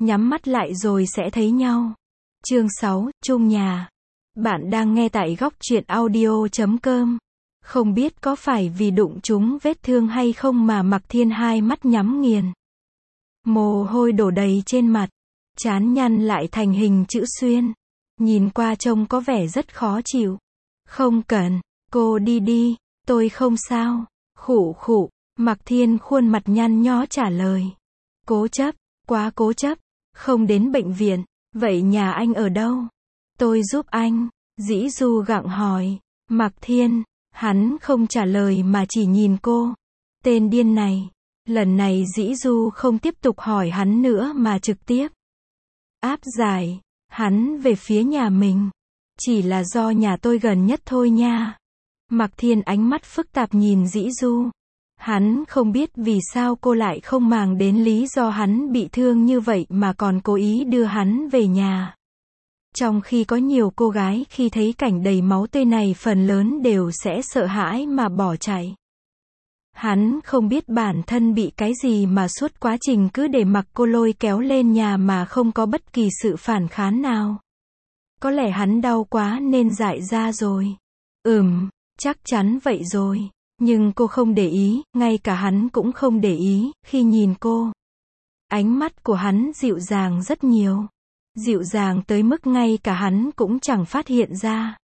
nhắm mắt lại rồi sẽ thấy nhau. Chương 6, chung nhà. Bạn đang nghe tại góc truyện audio.com. Không biết có phải vì đụng trúng vết thương hay không mà Mạc Thiên hai mắt nhắm nghiền. Mồ hôi đổ đầy trên mặt, trán nhăn lại thành hình chữ xuyên. Nhìn qua trông có vẻ rất khó chịu. Không cần, cô đi đi, tôi không sao. Khụ khụ, Mạc Thiên khuôn mặt nhăn nhó trả lời. Cố chấp, quá cố chấp, không đến bệnh viện, vậy nhà anh ở đâu? Tôi giúp anh, Dĩ Du gặng hỏi. Mạc Thiên, hắn không trả lời mà chỉ nhìn cô. Tên điên này. Lần này Dĩ Du không tiếp tục hỏi hắn nữa mà trực tiếp áp giải hắn về phía nhà mình. Chỉ là do nhà tôi gần nhất thôi nha. Mạc Thiên ánh mắt phức tạp nhìn Dĩ Du. Hắn không biết vì sao cô lại không màng đến lý do hắn bị thương như vậy mà còn cố ý đưa hắn về nhà. Trong khi có nhiều cô gái khi thấy cảnh đầy máu tươi này phần lớn đều sẽ sợ hãi mà bỏ chạy. Hắn không biết bản thân bị cái gì mà suốt quá trình cứ để mặc cô lôi kéo lên nhà mà không có bất kỳ sự phản kháng nào. Có lẽ hắn đau quá nên dại ra rồi. Chắc chắn vậy rồi. Nhưng cô không để ý, ngay cả hắn cũng không để ý, khi nhìn cô. Ánh mắt của hắn dịu dàng rất nhiều. Dịu dàng tới mức ngay cả hắn cũng chẳng phát hiện ra.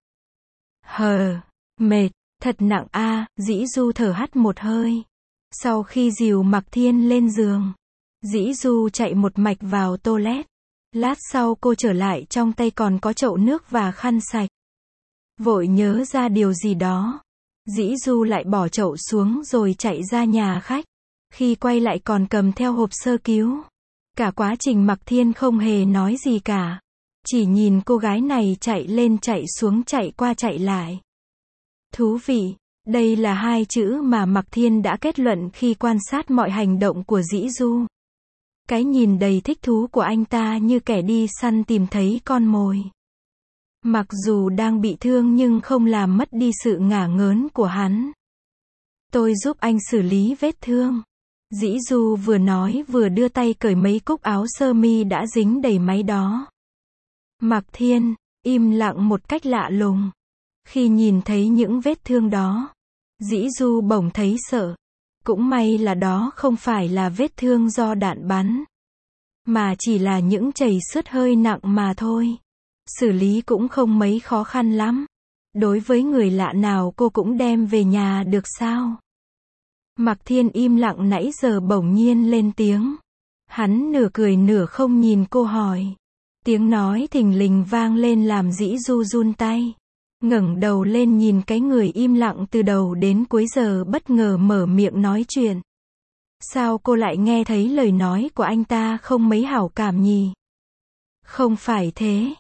Mệt, thật nặng a. Dĩ Du thở hắt một hơi. Sau khi dìu Mạc Thiên lên giường, Dĩ Du chạy một mạch vào toilet. Lát sau cô trở lại, trong tay còn có chậu nước và khăn sạch. Vội nhớ ra điều gì đó, Dĩ Du lại bỏ chậu xuống rồi chạy ra nhà khách. Khi quay lại còn cầm theo hộp sơ cứu. Cả quá trình Mạc Thiên không hề nói gì cả. Chỉ nhìn cô gái này chạy lên chạy xuống chạy qua chạy lại. Thú vị, đây là hai chữ mà Mạc Thiên đã kết luận khi quan sát mọi hành động của Dĩ Du. Cái nhìn đầy thích thú của anh ta như kẻ đi săn tìm thấy con mồi. Mặc dù đang bị thương nhưng không làm mất đi sự ngả ngớn của hắn. Tôi giúp anh xử lý vết thương. Dĩ Du vừa nói vừa đưa tay cởi mấy cúc áo sơ mi đã dính đầy máy đó. Mạc Thiên im lặng một cách lạ lùng. Khi nhìn thấy những vết thương đó, Dĩ Du bỗng thấy sợ. Cũng may là đó không phải là vết thương do đạn bắn, mà chỉ là những chảy xước hơi nặng mà thôi. Xử lý cũng không mấy khó khăn lắm. Đối với người lạ nào cô cũng đem về nhà được sao? Mạc Thiên im lặng nãy giờ bỗng nhiên lên tiếng. Hắn nửa cười nửa không nhìn cô hỏi. Tiếng nói thình lình vang lên làm Dĩ Du run tay. Ngẩng đầu lên nhìn cái người im lặng từ đầu đến cuối giờ bất ngờ mở miệng nói chuyện. Sao cô lại nghe thấy lời nói của anh ta không mấy hảo cảm nhỉ? Không phải thế,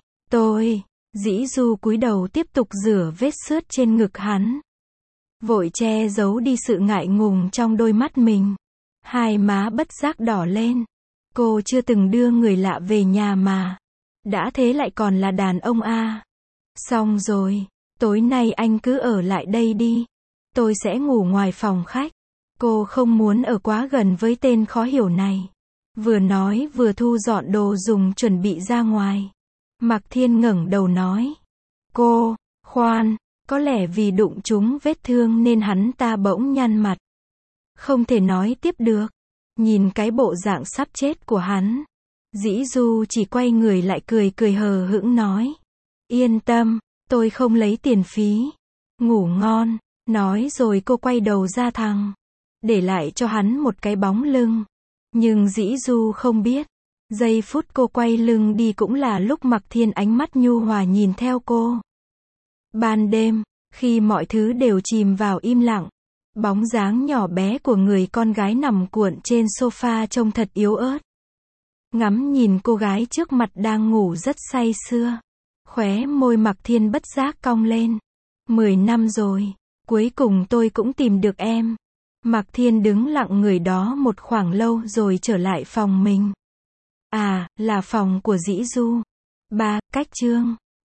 Dĩ Du cúi đầu tiếp tục rửa vết xước trên ngực hắn. Vội che giấu đi sự ngại ngùng trong đôi mắt mình. Hai má bất giác đỏ lên. Cô chưa từng đưa người lạ về nhà mà. Đã thế lại còn là đàn ông a. Xong rồi, tối nay anh cứ ở lại đây đi. Tôi sẽ ngủ ngoài phòng khách. Cô không muốn ở quá gần với tên khó hiểu này. Vừa nói vừa thu dọn đồ dùng chuẩn bị ra ngoài. Mạc Thiên ngẩng đầu nói. Cô, khoan, có lẽ vì đụng trúng vết thương nên hắn ta bỗng nhăn mặt. Không thể nói tiếp được. Nhìn cái bộ dạng sắp chết của hắn, Dĩ Du chỉ quay người lại cười cười hờ hững nói. Yên tâm, tôi không lấy tiền phí. Ngủ ngon. Nói rồi cô quay đầu ra thẳng, để lại cho hắn một cái bóng lưng. Nhưng Dĩ Du không biết, giây phút cô quay lưng đi cũng là lúc Mạc Thiên ánh mắt nhu hòa nhìn theo cô. Ban đêm, khi mọi thứ đều chìm vào im lặng, bóng dáng nhỏ bé của người con gái nằm cuộn trên sofa trông thật yếu ớt. Ngắm nhìn cô gái trước mặt đang ngủ rất say sưa, khóe môi Mạc Thiên bất giác cong lên. 10 năm rồi, cuối cùng tôi cũng tìm được em. Mạc Thiên đứng lặng người đó một khoảng lâu rồi trở lại phòng mình. À, là phòng của Dĩ Du. Cách chương